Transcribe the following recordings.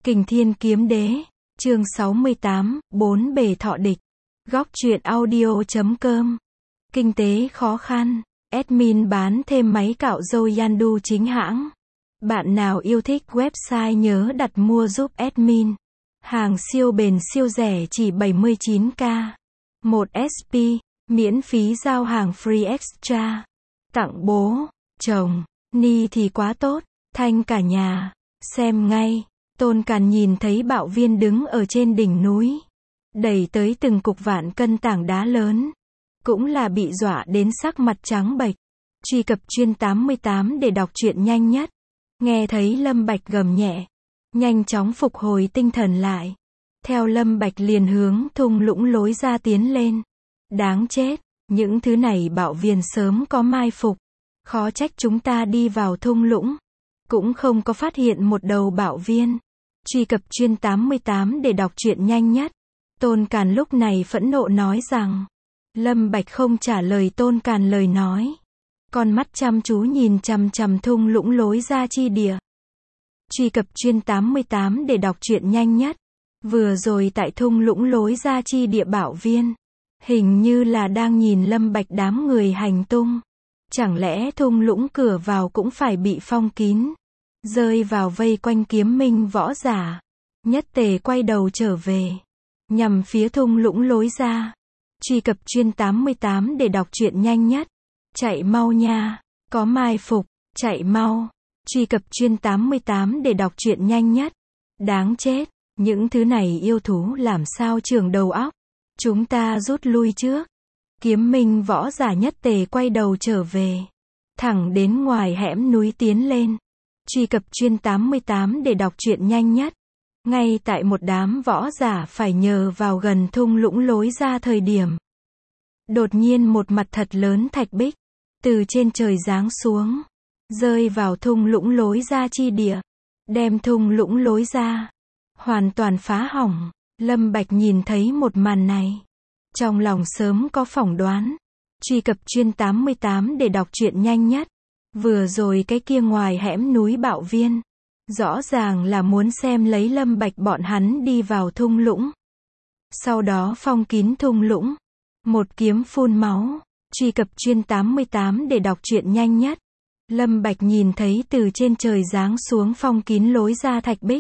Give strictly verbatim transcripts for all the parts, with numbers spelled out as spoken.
Kình Thiên Kiếm Đế, chương sáu mươi tám, bốn bề thọ địch. Góc truyện audio chấm com. Kinh tế khó khăn, admin bán thêm máy cạo râu Yandu chính hãng. Bạn nào yêu thích website nhớ đặt mua giúp admin. Hàng siêu bền siêu rẻ chỉ bảy mươi chín k. một ét pê, miễn phí giao hàng free extra. Tặng bố, chồng, ni thì quá tốt, thanh cả nhà. Xem ngay. Tôn Càn nhìn thấy Bạo Viên đứng ở trên đỉnh núi, đẩy tới từng cục vạn cân tảng đá lớn, cũng là bị dọa đến sắc mặt trắng bệch. Truy cập chuyên tám mươi tám để đọc truyện nhanh nhất. Nghe thấy Lâm Bạch gầm nhẹ, nhanh chóng phục hồi tinh thần lại. Theo Lâm Bạch liền hướng thung lũng lối ra tiến lên. Đáng chết, những thứ này Bạo Viên sớm có mai phục. Khó trách chúng ta đi vào thung lũng, cũng không có phát hiện một đầu Bạo Viên. Truy cập chuyên tám mươi tám để đọc truyện nhanh nhất. Tôn Càn lúc này phẫn nộ nói rằng, Lâm Bạch không trả lời Tôn Càn lời nói. Con mắt chăm chú nhìn chằm chằm thung lũng lối ra chi địa. Truy cập chuyên tám mươi tám để đọc truyện nhanh nhất. Vừa rồi tại thung lũng lối ra chi địa Bạo Viên, hình như là đang nhìn Lâm Bạch đám người hành tung. Chẳng lẽ thung lũng cửa vào cũng phải bị phong kín, rơi vào vây quanh Kiếm Minh võ giả. Nhất Tề quay đầu trở về, nhằm phía thung lũng lối ra. Truy cập chuyên tám mươi tám để đọc truyện nhanh nhất. Chạy mau nha, có mai phục, chạy mau. Truy cập chuyên tám mươi tám để đọc truyện nhanh nhất. Đáng chết, những thứ này yêu thú làm sao trưởng đầu óc. Chúng ta rút lui trước. Kiếm Minh võ giả Nhất Tề quay đầu trở về, thẳng đến ngoài hẻm núi tiến lên. Truy cập chuyên tám mươi tám để đọc truyện nhanh nhất. Ngay tại một đám võ giả phải nhờ vào gần thung lũng lối ra thời điểm, đột nhiên một mặt thật lớn thạch bích từ trên trời giáng xuống, rơi vào thung lũng lối ra chi địa, đem thung lũng lối ra hoàn toàn phá hỏng. Lâm Bạch nhìn thấy một màn này, trong lòng sớm có phỏng đoán. Truy cập chuyên tám mươi tám để đọc truyện nhanh nhất. Vừa rồi cái kia ngoài hẻm núi Bạo Viên, rõ ràng là muốn xem lấy Lâm Bạch bọn hắn đi vào thung lũng, sau đó phong kín thung lũng, một kiếm phun máu. Truy cập chuyên tám mươi tám để đọc truyện nhanh nhất. Lâm Bạch nhìn thấy từ trên trời giáng xuống phong kín lối ra thạch bích,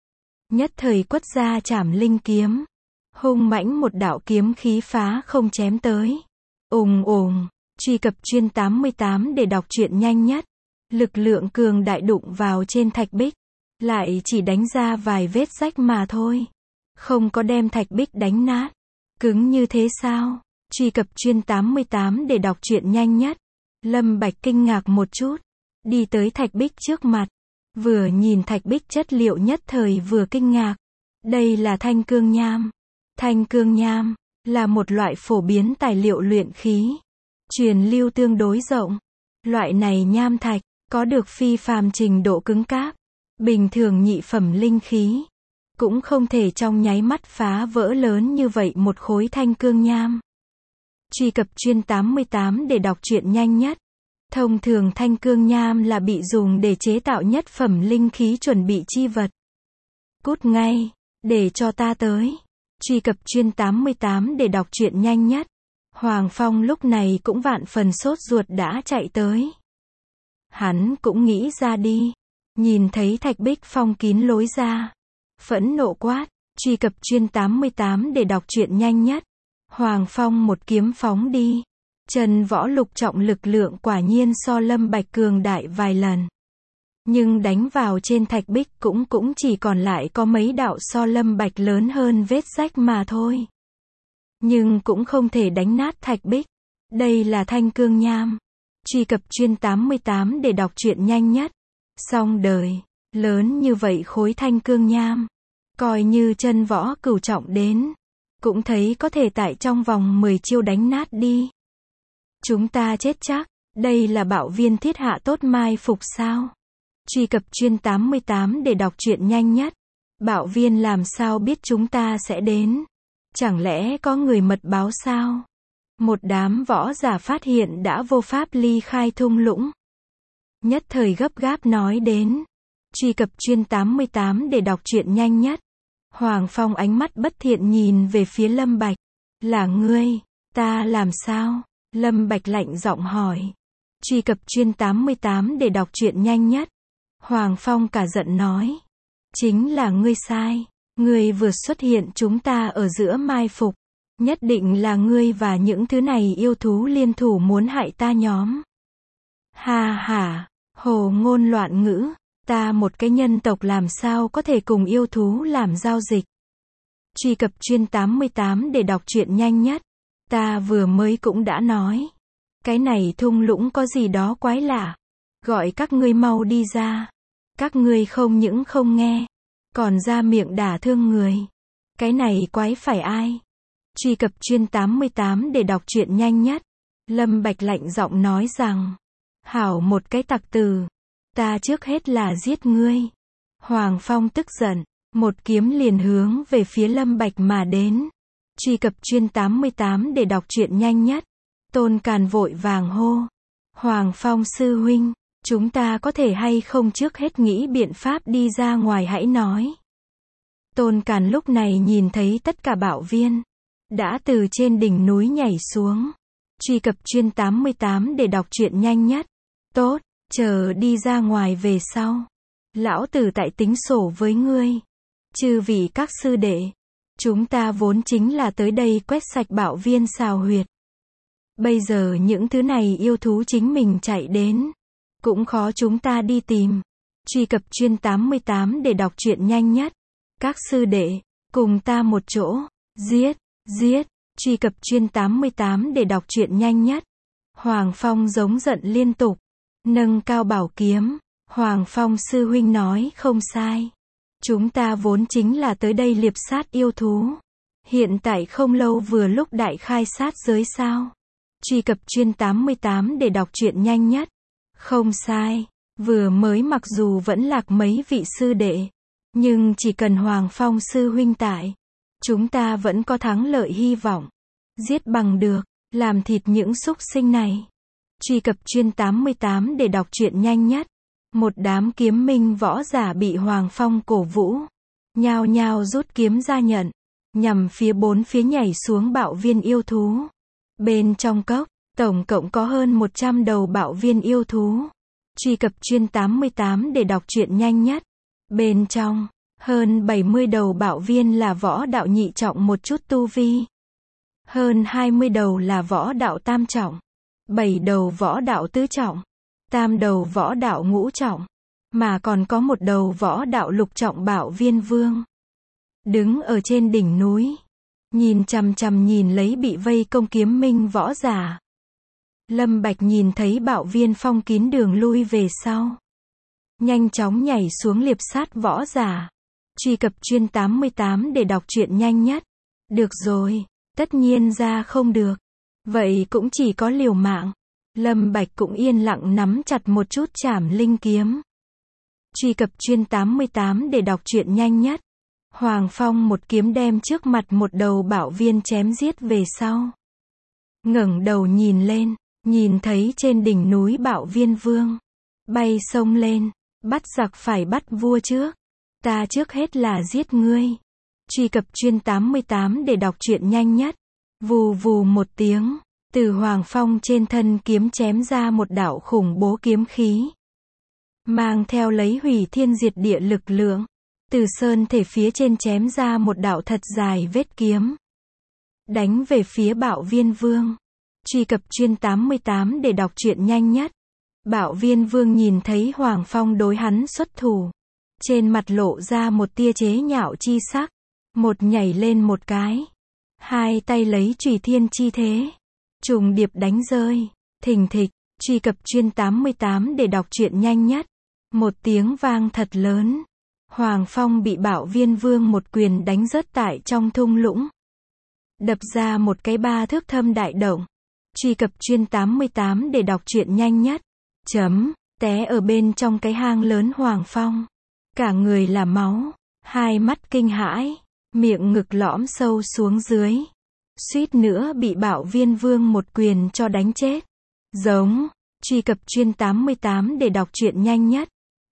nhất thời quất ra Trảm Linh kiếm, hung mãnh một đạo kiếm khí phá không chém tới. Ùng ùng. Truy cập chuyên tám mươi tám để đọc truyện nhanh nhất. Lực lượng cường đại đụng vào trên thạch bích, lại chỉ đánh ra vài vết rách mà thôi, không có đem thạch bích đánh nát. Cứng như thế sao? Truy cập chuyên tám mươi tám để đọc truyện nhanh nhất. Lâm Bạch kinh ngạc một chút, đi tới thạch bích trước mặt, vừa nhìn thạch bích chất liệu nhất thời vừa kinh ngạc. Đây là thanh cương nham. Thanh cương nham là một loại phổ biến tài liệu luyện khí, truyền lưu tương đối rộng. Loại này nham thạch có được phi phàm trình độ cứng cáp, bình thường nhị phẩm linh khí cũng không thể trong nháy mắt phá vỡ lớn như vậy một khối thanh cương nham. Truy cập chuyên tám mươi tám để đọc truyện nhanh nhất. Thông thường thanh cương nham là bị dùng để chế tạo nhất phẩm linh khí chuẩn bị chi vật. Cút ngay, để cho ta tới. Truy cập chuyên tám mươi tám để đọc truyện nhanh nhất. Hoàng Phong lúc này cũng vạn phần sốt ruột đã chạy tới. Hắn cũng nghĩ ra đi, nhìn thấy thạch bích phong kín lối ra, phẫn nộ quát, truy cập chuyên tám mươi tám để đọc truyện nhanh nhất. Hoàng Phong một kiếm phóng đi. Trần Võ lục trọng lực lượng quả nhiên so Lâm Bạch cường đại vài lần, nhưng đánh vào trên thạch bích cũng cũng chỉ còn lại có mấy đạo so Lâm Bạch lớn hơn vết rách mà thôi. Nhưng cũng không thể đánh nát thạch bích. Đây là thanh cương nham. Truy cập chuyên tám mươi tám để đọc truyện nhanh nhất. Xong đời, lớn như vậy khối thanh cương nham, coi như Chân Võ cửu trọng đến, cũng thấy có thể tại trong vòng mười chiêu đánh nát đi. Chúng ta chết chắc. Đây là Bạo Viên thiết hạ tốt mai phục sao? Truy cập chuyên tám mươi tám để đọc truyện nhanh nhất. Bạo Viên làm sao biết chúng ta sẽ đến? Chẳng lẽ có người mật báo sao? Một đám võ giả phát hiện đã vô pháp ly khai thung lũng, nhất thời gấp gáp nói đến. Truy cập chuyên tám mươi tám để đọc truyện nhanh nhất. Hoàng Phong ánh mắt bất thiện nhìn về phía Lâm Bạch. Là ngươi, ta làm sao? Lâm Bạch lạnh giọng hỏi. Truy cập chuyên tám mươi tám để đọc truyện nhanh nhất. Hoàng Phong cả giận nói. Chính là ngươi sai. Ngươi vừa xuất hiện chúng ta ở giữa mai phục. Nhất định là ngươi và những thứ này yêu thú liên thủ muốn hại ta nhóm. Ha ha, hồ ngôn loạn ngữ. Ta một cái nhân tộc làm sao có thể cùng yêu thú làm giao dịch. Truy cập chuyên tám mươi tám để đọc truyện nhanh nhất. Ta vừa mới cũng đã nói. Cái này thung lũng có gì đó quái lạ. Gọi các ngươi mau đi ra. Các ngươi không những không nghe. Còn ra miệng đả thương người. Cái này quái phải ai? Truy cập chuyên tám mươi tám để đọc truyện nhanh nhất. Lâm Bạch lạnh giọng nói rằng. Hảo một cái tặc tử. Ta trước hết là giết ngươi. Hoàng Phong tức giận. Một kiếm liền hướng về phía Lâm Bạch mà đến. Truy cập chuyên tám mươi tám để đọc truyện nhanh nhất. Tôn Càn vội vàng hô. Hoàng Phong sư huynh. Chúng ta có thể hay không trước hết nghĩ biện pháp đi ra ngoài hãy nói. Tôn Càn lúc này nhìn thấy tất cả bạo viên. Đã từ trên đỉnh núi nhảy xuống. Truy cập chuyên tám mươi tám để đọc truyện nhanh nhất. Tốt, chờ đi ra ngoài về sau. Lão tử tại tính sổ với ngươi. Chư vị các sư đệ. Chúng ta vốn chính là tới đây quét sạch bạo viên xào huyệt. Bây giờ những thứ này yêu thú chính mình chạy đến. Cũng khó chúng ta đi tìm. Truy cập chuyên tám mươi tám để đọc truyện nhanh nhất. Các sư đệ, cùng ta một chỗ. Giết, giết. Truy cập chuyên tám mươi tám để đọc truyện nhanh nhất. Hoàng Phong giống giận liên tục. Nâng cao bảo kiếm. Hoàng Phong sư huynh nói không sai. Chúng ta vốn chính là tới đây liệp sát yêu thú. Hiện tại không lâu vừa lúc đại khai sát giới sao. Truy cập chuyên tám mươi tám để đọc truyện nhanh nhất. Không sai. Vừa mới mặc dù vẫn lạc mấy vị sư đệ. Nhưng chỉ cần Hoàng Phong sư huynh tại. Chúng ta vẫn có thắng lợi hy vọng. Giết bằng được. Làm thịt những súc sinh này. Truy cập chuyên tám mươi tám để đọc truyện nhanh nhất. Một đám kiếm minh võ giả bị Hoàng Phong cổ vũ. Nhao nhao rút kiếm ra nhận. Nhằm phía bốn phía nhảy xuống bạo viên yêu thú. Bên trong cốc, tổng cộng có hơn một trăm đầu bạo viên yêu thú. Truy cập chuyên tám mươi tám để đọc truyện nhanh nhất. Bên trong, hơn bảy mươi đầu bạo viên là võ đạo nhị trọng một chút tu vi. Hơn hai mươi đầu là võ đạo tam trọng. bảy đầu võ đạo tứ trọng. Tam đầu võ đạo ngũ trọng. Mà còn có một đầu võ đạo lục trọng bạo viên vương. Đứng ở trên đỉnh núi. Nhìn chằm chằm nhìn lấy bị vây công kiếm minh võ giả. Lâm Bạch nhìn thấy bạo viên phong kín đường lui về sau. Nhanh chóng nhảy xuống liệp sát võ giả. Truy cập chuyên tám mươi tám để đọc truyện nhanh nhất. Được rồi, tất nhiên ra không được. Vậy cũng chỉ có liều mạng. Lâm Bạch cũng yên lặng nắm chặt một chút trảm linh kiếm. Truy cập chuyên tám mươi tám để đọc truyện nhanh nhất. Hoàng Phong một kiếm đem trước mặt một đầu bạo viên chém giết về sau. Ngẩng đầu nhìn lên, nhìn thấy trên đỉnh núi bạo viên vương. Bay sông lên, bắt giặc phải bắt vua trước. Ta trước hết là giết ngươi. Truy cập chuyên tám mươi tám để đọc truyện nhanh nhất. Vù vù một tiếng. Từ Hoàng Phong trên thân kiếm chém ra một đạo khủng bố kiếm khí. Mang theo lấy hủy thiên diệt địa lực lượng. Từ sơn thể phía trên chém ra một đạo thật dài vết kiếm. Đánh về phía bạo viên vương. Truy cập chuyên tám mươi tám để đọc truyện nhanh nhất. Bạo viên vương nhìn thấy Hoàng Phong đối hắn xuất thủ. Trên mặt lộ ra một tia chế nhạo chi sắc. Một nhảy lên một cái. Hai tay lấy chùy thiên chi thế. Trùng điệp đánh rơi. Thình thịch. Truy cập chuyên tám mươi tám để đọc truyện nhanh nhất. Một tiếng vang thật lớn. Hoàng Phong bị bạo viên vương một quyền đánh rớt tại trong thung lũng. Đập ra một cái ba thước thâm đại động. Truy cập chuyên tám mươi tám để đọc truyện nhanh nhất. Chấm. Té ở bên trong cái hang lớn Hoàng Phong. Cả người là máu. Hai mắt kinh hãi. Miệng ngực lõm sâu xuống dưới. Suýt nữa bị bạo viên vương một quyền cho đánh chết. Giống. Truy cập chuyên tám mươi tám để đọc truyện nhanh nhất.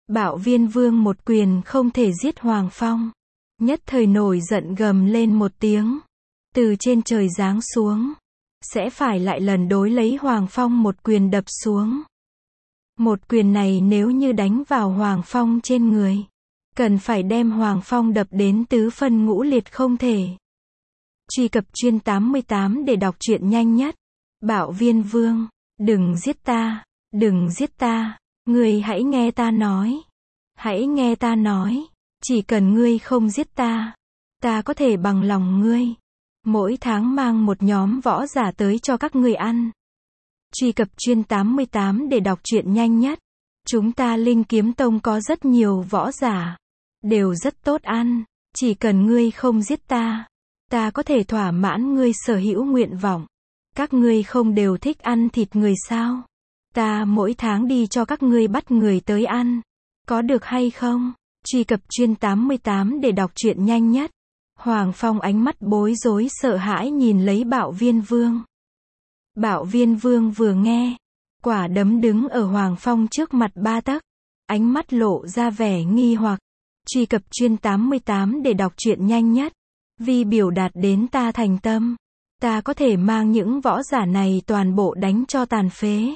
Bạo Viên Vương một quyền không thể giết Hoàng Phong. Nhất thời nổi giận gầm lên một tiếng. Từ trên trời giáng xuống. Sẽ phải lại lần đối lấy Hoàng Phong một quyền đập xuống. Một quyền này nếu như đánh vào Hoàng Phong trên người. Cần phải đem Hoàng Phong đập đến tứ phân ngũ liệt không thể. Truy cập chuyên tám mươi tám để đọc truyện nhanh nhất. Bạo Viên Vương, đừng giết ta, đừng giết ta, ngươi hãy nghe ta nói. Hãy nghe ta nói, chỉ cần ngươi không giết ta, ta có thể bằng lòng ngươi. Mỗi tháng mang một nhóm võ giả tới cho các ngươi ăn. Truy cập chuyên tám mươi tám để đọc truyện nhanh nhất. Chúng ta Linh Kiếm Tông có rất nhiều võ giả. Đều rất tốt ăn. Chỉ cần ngươi không giết ta, ta có thể thỏa mãn ngươi sở hữu nguyện vọng. Các ngươi không đều thích ăn thịt người sao? Ta mỗi tháng đi cho các ngươi bắt người tới ăn. Có được hay không? Truy cập chuyên tám mươi tám để đọc truyện nhanh nhất. Hoàng Phong ánh mắt bối rối sợ hãi nhìn lấy Bạo Viên Vương. Bạo Viên Vương vừa nghe, quả đấm đứng ở Hoàng Phong trước mặt ba tấc, ánh mắt lộ ra vẻ nghi hoặc. Truy cập chuyên tám mươi tám để đọc truyện nhanh nhất. Vì biểu đạt đến ta thành tâm, ta có thể mang những võ giả này toàn bộ đánh cho tàn phế.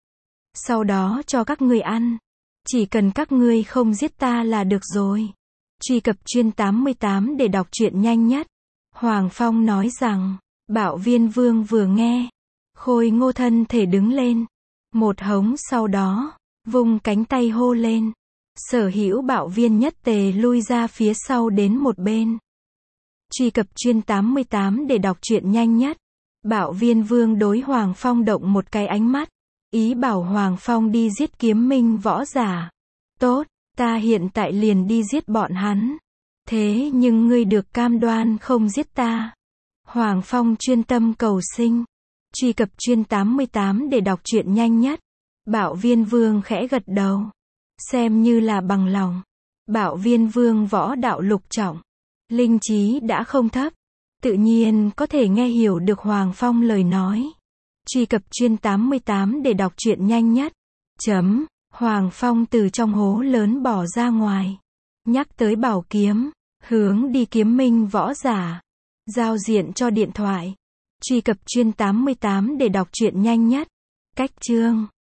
Sau đó cho các ngươi ăn. Chỉ cần các ngươi không giết ta là được rồi. Truy cập chuyên tám mươi tám để đọc truyện nhanh nhất. Hoàng Phong nói rằng, Bạo Viên Vương vừa nghe, khôi ngô thân thể đứng lên. Một hống sau đó, vung cánh tay hô lên. Sở hữu bạo viên nhất tề lui ra phía sau đến một bên. Truy cập chuyên tám mươi tám để đọc truyện nhanh nhất. Bạo Viên Vương đối Hoàng Phong động một cái ánh mắt. Ý bảo Hoàng Phong đi giết Kiếm Minh võ giả. Tốt, ta hiện tại liền đi giết bọn hắn. Thế nhưng ngươi được cam đoan không giết ta. Hoàng Phong chuyên tâm cầu sinh. Truy cập chuyên tám mươi tám để đọc truyện nhanh nhất. Bạo Viên Vương khẽ gật đầu. Xem như là bằng lòng. Bạo Viên Vương võ đạo lục trọng. Linh trí đã không thấp. Tự nhiên có thể nghe hiểu được Hoàng Phong lời nói. Truy cập chuyên tám mươi tám để đọc truyện nhanh nhất. Chấm. Hoàng Phong từ trong hố lớn bỏ ra ngoài. Nhắc tới bảo kiếm. Hướng đi Kiếm Minh võ giả. Giao diện cho điện thoại. Truy cập chuyên tám mươi tám để đọc truyện nhanh nhất. Cách chương.